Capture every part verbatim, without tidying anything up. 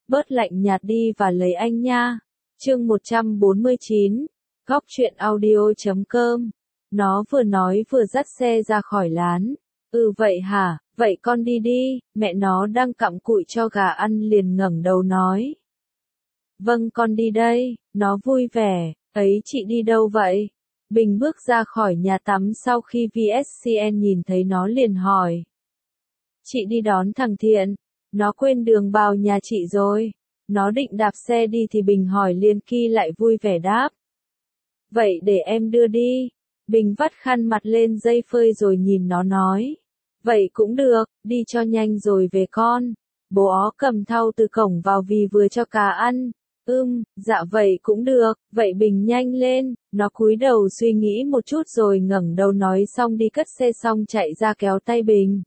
bớt lạnh nhạt đi và lấy anh nha. Chương một trăm bốn mươi chín, góc truyện audio chấm com. Nó vừa nói vừa dắt xe ra khỏi lán. Ừ vậy hả, vậy con đi đi, mẹ nó đang cặm cụi cho gà ăn liền ngẩng đầu nói. Vâng con đi đây, nó vui vẻ, ấy chị đi đâu vậy? Bình bước ra khỏi nhà tắm sau khi vê ét xê en nhìn thấy nó liền hỏi. Chị đi đón thằng Thiện, nó quên đường vào nhà chị rồi. Nó định đạp xe đi thì Bình hỏi liền Ki lại vui vẻ đáp. Vậy để em đưa đi. Bình vắt khăn mặt lên dây phơi rồi nhìn nó nói. Vậy cũng được, đi cho nhanh rồi về con. Bố ó cầm thau từ cổng vào vì vừa cho cá ăn. Ưm, dạ vậy cũng được, vậy Bình nhanh lên. Nó cúi đầu suy nghĩ một chút rồi ngẩng đầu nói xong đi cất xe xong chạy ra kéo tay Bình.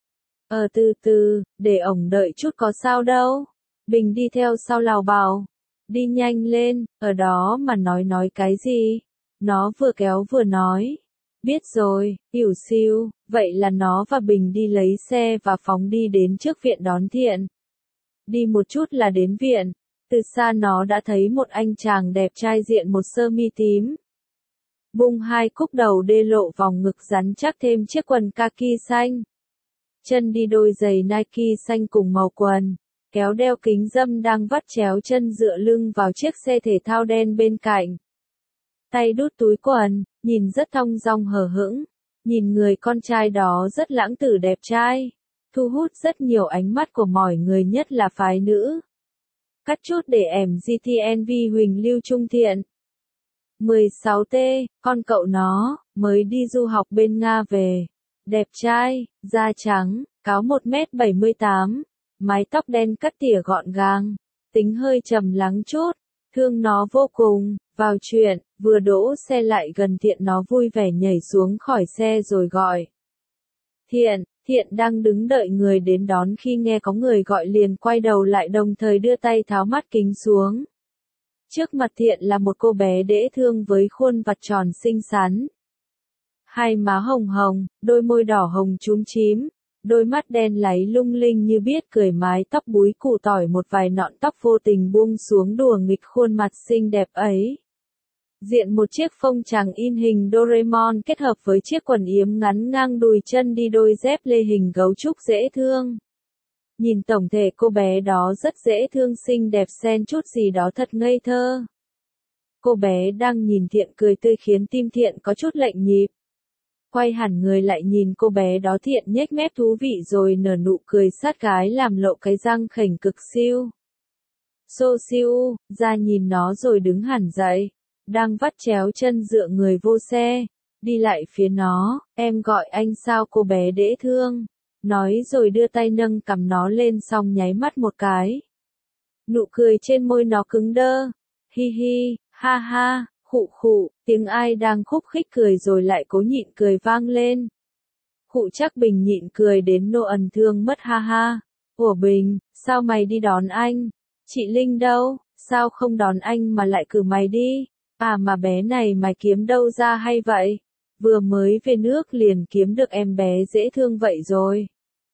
Ờ từ từ, để ổng đợi chút có sao đâu. Bình đi theo sau lào bảo. Đi nhanh lên, ở đó mà nói nói cái gì? Nó vừa kéo vừa nói. Biết rồi, ỉu xìu, vậy là nó và Bình đi lấy xe và phóng đi đến trước viện đón Thiện. Đi một chút là đến viện, từ xa nó đã thấy một anh chàng đẹp trai diện một sơ mi tím. Bung hai cúc đầu đê lộ vòng ngực rắn chắc thêm chiếc quần kaki xanh. Chân đi đôi giày Nike xanh cùng màu quần, kéo đeo kính râm đang vắt chéo chân dựa lưng vào chiếc xe thể thao đen bên cạnh. Tay đút túi quần, nhìn rất thong dong hờ hững, nhìn người con trai đó rất lãng tử đẹp trai, thu hút rất nhiều ánh mắt của mọi người nhất là phái nữ. Cắt chút để ẻm giê tê en vê Huỳnh Lưu Trung Thiện. mười sáu T, con cậu nó, mới đi du học bên Nga về. Đẹp trai, da trắng, cáo một mét bảy mươi tám, mái tóc đen cắt tỉa gọn gàng, tính hơi trầm lắng chút, thương nó vô cùng. Vào chuyện, vừa đỗ xe lại gần Thiện nó vui vẻ nhảy xuống khỏi xe rồi gọi. Thiện, Thiện đang đứng đợi người đến đón khi nghe có người gọi liền quay đầu lại đồng thời đưa tay tháo mắt kính xuống. Trước mặt Thiện là một cô bé dễ thương với khuôn vặt tròn xinh xắn. Hai má hồng hồng, đôi môi đỏ hồng chúm chím, đôi mắt đen láy lung linh như biết cười mái tóc búi củ tỏi một vài nọn tóc vô tình buông xuống đùa nghịch khuôn mặt xinh đẹp ấy. Diện một chiếc phông trắng in hình Doraemon kết hợp với chiếc quần yếm ngắn ngang đùi chân đi đôi dép lê hình gấu trúc dễ thương. Nhìn tổng thể cô bé đó rất dễ thương xinh đẹp xen chút gì đó thật ngây thơ. Cô bé đang nhìn Thiện cười tươi khiến tim Thiện có chút lệnh nhịp. Quay hẳn người lại nhìn cô bé đó Thiện nhếch mép thú vị rồi nở nụ cười sát gái làm lộ cái răng khểnh cực siêu. Xô siêu, ra nhìn nó rồi đứng hẳn dậy. Đang vắt chéo chân dựa người vô xe, đi lại phía nó, em gọi anh sao cô bé dễ thương, nói rồi đưa tay nâng cằm nó lên xong nháy mắt một cái. Nụ cười trên môi nó cứng đơ, hi hi, ha ha, khụ khụ, tiếng ai đang khúc khích cười rồi lại cố nhịn cười vang lên. Khụ chắc Bình nhịn cười đến nộ ẩn thương mất ha ha, ủa Bình, sao mày đi đón anh, chị Linh đâu, sao không đón anh mà lại cử mày đi? À mà bé này mày kiếm đâu ra hay vậy? Vừa mới về nước liền kiếm được em bé dễ thương vậy rồi.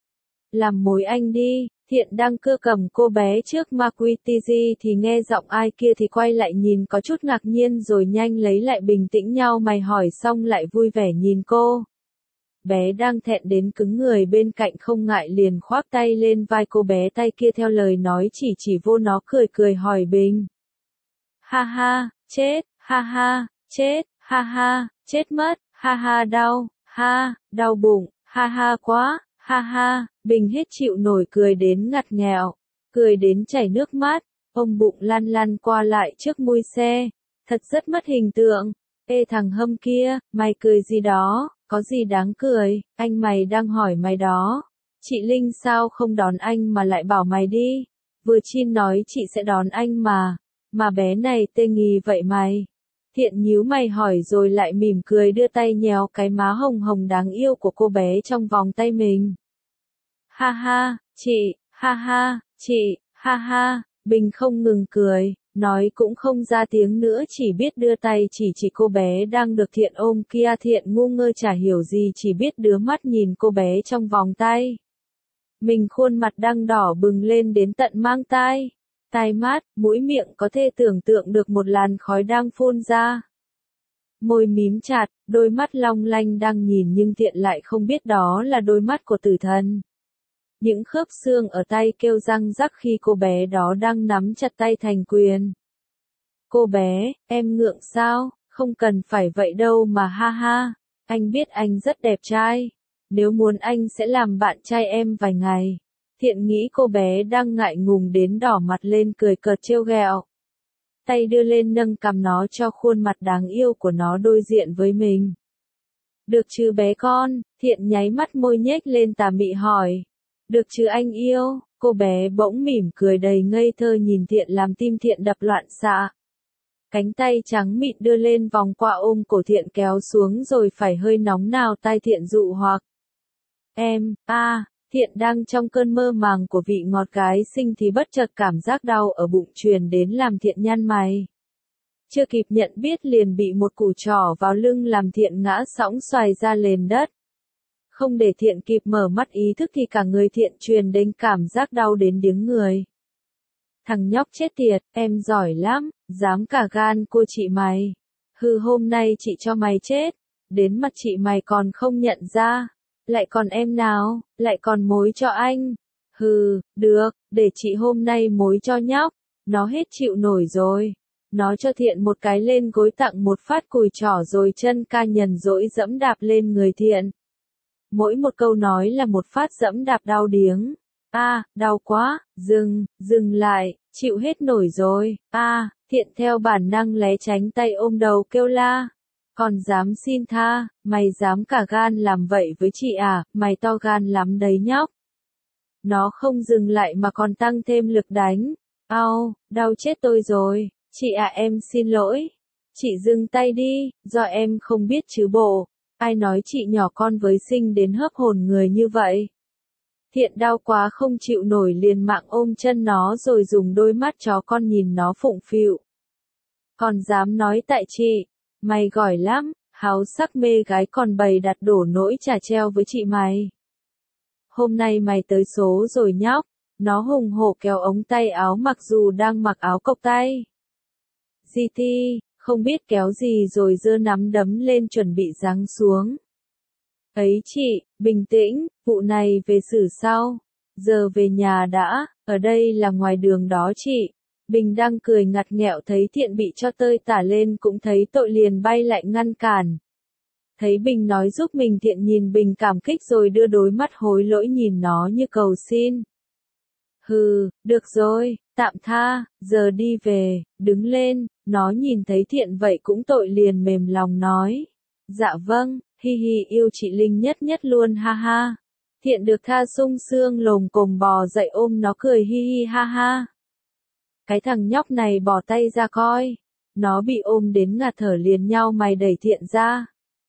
Làm mối anh đi, Thiện đang cưa cầm cô bé trước Maquitiji thì nghe giọng ai kia thì quay lại nhìn có chút ngạc nhiên rồi nhanh lấy lại bình tĩnh nhau mày hỏi xong lại vui vẻ nhìn cô. Bé đang thẹn đến cứng người bên cạnh không ngại liền khoác tay lên vai cô bé tay kia theo lời nói chỉ chỉ vô nó cười cười hỏi Bình. Ha ha, chết. Ha ha, chết, ha ha, chết mất, ha ha đau, ha, đau bụng, ha ha quá, ha ha, Bình hết chịu nổi cười đến ngặt nghẹo, cười đến chảy nước mắt, ôm bụng lăn lăn qua lại trước mui xe, thật rất mất hình tượng. Ê thằng hâm kia, mày cười gì đó, có gì đáng cười, anh mày đang hỏi mày đó. Chị Linh sao không đón anh mà lại bảo mày đi, vừa Chin nói chị sẽ đón anh mà, mà bé này tê nghì vậy mày. Thiện nhíu mày hỏi rồi lại mỉm cười đưa tay nhéo cái má hồng hồng đáng yêu của cô bé trong vòng tay mình. Ha ha, chị, ha ha, chị, ha ha, Bình không ngừng cười, nói cũng không ra tiếng nữa chỉ biết đưa tay chỉ chỉ cô bé đang được Thiện ôm kia. Thiện ngu ngơ chả hiểu gì chỉ biết đưa mắt nhìn cô bé trong vòng tay. Mình khuôn mặt đang đỏ bừng lên đến tận mang tai. Tai mát, mũi miệng có thể tưởng tượng được một làn khói đang phun ra. Môi mím chặt, đôi mắt long lanh đang nhìn nhưng Thiện lại không biết đó là đôi mắt của tử thần. Những khớp xương ở tay kêu răng rắc khi cô bé đó đang nắm chặt tay thành quyền. Cô bé, em ngượng sao, không cần phải vậy đâu mà ha ha, anh biết anh rất đẹp trai, nếu muốn anh sẽ làm bạn trai em vài ngày. Thiện nghĩ cô bé đang ngại ngùng đến đỏ mặt lên cười cợt trêu ghẹo. Tay đưa lên nâng cằm nó cho khuôn mặt đáng yêu của nó đối diện với mình. Được chứ bé con, Thiện nháy mắt môi nhếch lên tà mị hỏi. Được chứ anh yêu, cô bé bỗng mỉm cười đầy ngây thơ nhìn Thiện làm tim Thiện đập loạn xạ. Cánh tay trắng mịn đưa lên vòng qua ôm cổ Thiện kéo xuống rồi phải hơi nóng nào tai Thiện dụ hoặc. Em, a à, Thiện đang trong cơn mơ màng của vị ngọt gái xinh thì bất chợt cảm giác đau ở bụng truyền đến làm Thiện nhăn mày. Chưa kịp nhận biết liền bị một củ trỏ vào lưng làm Thiện ngã sõng xoài ra nền đất. Không để Thiện kịp mở mắt ý thức thì cả người Thiện truyền đến cảm giác đau đến điếng người. Thằng nhóc chết tiệt, em giỏi lắm, dám cả gan cô chị mày. Hừ hôm nay chị cho mày chết, đến mặt chị mày còn không nhận ra. Lại còn em nào, lại còn mối cho anh. Hừ, được, để chị hôm nay mối cho nhóc, nó hết chịu nổi rồi. Nó cho Thiện một cái lên gối tặng một phát cùi trỏ rồi chân ca nhần dỗi dẫm đạp lên người Thiện. Mỗi một câu nói là một phát dẫm đạp đau điếng. A, à, đau quá, dừng, dừng lại, chịu hết nổi rồi. A, à, Thiện theo bản năng né tránh tay ôm đầu kêu la. Còn dám xin tha, mày dám cả gan làm vậy với chị à, mày to gan lắm đấy nhóc. Nó không dừng lại mà còn tăng thêm lực đánh. Au, đau chết tôi rồi, chị à em xin lỗi. Chị dừng tay đi, do em không biết chứ bộ. Ai nói chị nhỏ con với sinh đến hớp hồn người như vậy. Thiện đau quá không chịu nổi liền mạng ôm chân nó rồi dùng đôi mắt chó con nhìn nó phụng phịu. Còn dám nói tại chị, mày giỏi lắm, háo sắc mê gái còn bày đặt đổ nỗi trà treo với chị mày. Hôm nay mày tới số rồi nhóc, nó hùng hổ kéo ống tay áo mặc dù đang mặc áo cộc tay. giê tê, không biết kéo gì rồi giơ nắm đấm lên chuẩn bị giáng xuống. Ấy chị, bình tĩnh, vụ này về xử sau. Giờ về nhà đã, ở đây là ngoài đường đó chị. Bình đang cười ngặt nghẹo thấy Thiện bị cho tơi tả lên cũng thấy tội liền bay lại ngăn cản. Thấy Bình nói giúp mình Thiện nhìn Bình cảm kích rồi đưa đôi mắt hối lỗi nhìn nó như cầu xin. Hừ, được rồi, tạm tha, giờ đi về, đứng lên, nó nhìn thấy Thiện vậy cũng tội liền mềm lòng nói. Dạ vâng, hi hi yêu chị Linh nhất nhất luôn ha ha. Thiện được tha sung sương lồm cồm bò dậy ôm nó cười hi hi ha ha. Cái thằng nhóc này bỏ tay ra coi. Nó bị ôm đến ngạt thở liền nhau mày đẩy Thiện ra.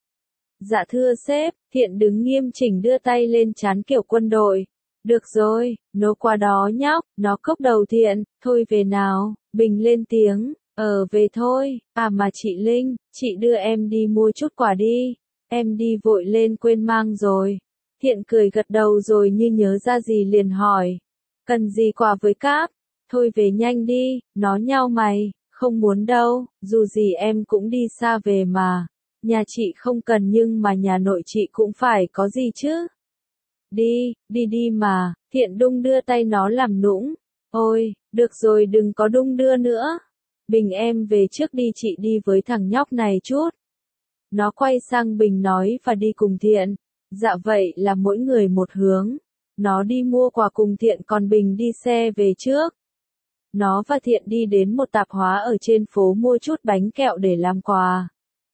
Dạ thưa sếp, Thiện đứng nghiêm chỉnh đưa tay lên trán kiểu quân đội. Được rồi, nó qua đó nhóc, nó cốc đầu Thiện, thôi về nào, Bình lên tiếng, ờ về thôi, à mà chị Linh, chị đưa em đi mua chút quà đi, em đi vội lên quên mang rồi. Thiện cười gật đầu rồi như nhớ ra gì liền hỏi, cần gì quà với cáp, thôi về nhanh đi, nó nhao mày, không muốn đâu, dù gì em cũng đi xa về mà, nhà chị không cần nhưng mà nhà nội chị cũng phải có gì chứ. Đi, đi đi mà, Thiện đung đưa tay nó làm nũng. Ôi, được rồi đừng có đung đưa nữa. Bình em về trước đi chị đi với thằng nhóc này chút. Nó quay sang Bình nói và đi cùng Thiện. Dạ vậy là mỗi người một hướng. Nó đi mua quà cùng Thiện còn Bình đi xe về trước. Nó và Thiện đi đến một tạp hóa ở trên phố mua chút bánh kẹo để làm quà.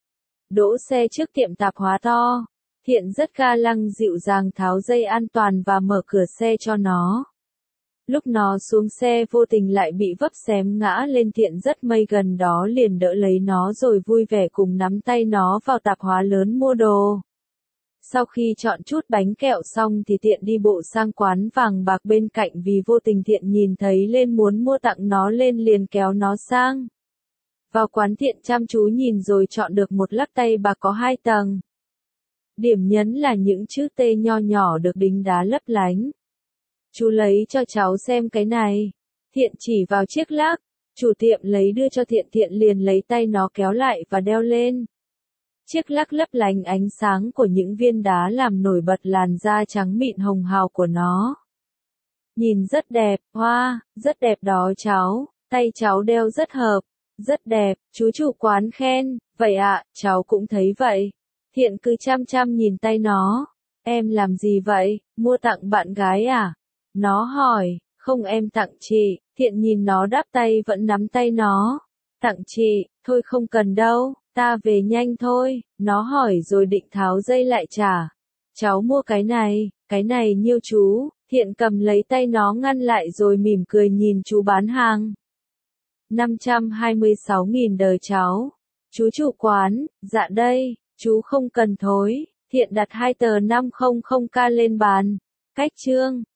Đỗ xe trước tiệm tạp hóa to. Thiện rất ga lăng dịu dàng tháo dây an toàn và mở cửa xe cho nó. Lúc nó xuống xe vô tình lại bị vấp xém ngã lên Thiện rất may gần đó liền đỡ lấy nó rồi vui vẻ cùng nắm tay nó vào tạp hóa lớn mua đồ. Sau khi chọn chút bánh kẹo xong thì Thiện đi bộ sang quán vàng bạc bên cạnh vì vô tình Thiện nhìn thấy lên muốn mua tặng nó lên liền kéo nó sang. Vào quán Thiện chăm chú nhìn rồi chọn được một lắc tay bạc có hai tầng. Điểm nhấn là những chữ T nho nhỏ được đính đá lấp lánh. Chú lấy cho cháu xem cái này. Thiện chỉ vào chiếc lắc, chủ tiệm lấy đưa cho Thiện, Thiện liền lấy tay nó kéo lại và đeo lên. Chiếc lắc lấp lánh ánh sáng của những viên đá làm nổi bật làn da trắng mịn hồng hào của nó. Nhìn rất đẹp, hoa, wow, rất đẹp đó cháu, tay cháu đeo rất hợp, rất đẹp, chú chủ quán khen, vậy ạ, cháu cũng thấy vậy. Thiện cứ chăm chăm nhìn tay nó, em làm gì vậy, mua tặng bạn gái à? Nó hỏi, không em tặng chị, Thiện nhìn nó đáp tay vẫn nắm tay nó. Tặng chị, thôi không cần đâu, ta về nhanh thôi, nó hỏi rồi định tháo dây lại trả. Cháu mua cái này, cái này nhiêu chú? Thiện cầm lấy tay nó ngăn lại rồi mỉm cười nhìn chú bán hàng. năm trăm hai mươi sáu nghìn đời cháu. Chú chủ quán, dạ đây, chú không cần thối. Thiện đặt hai tờ năm trăm k lên bàn. Cách chương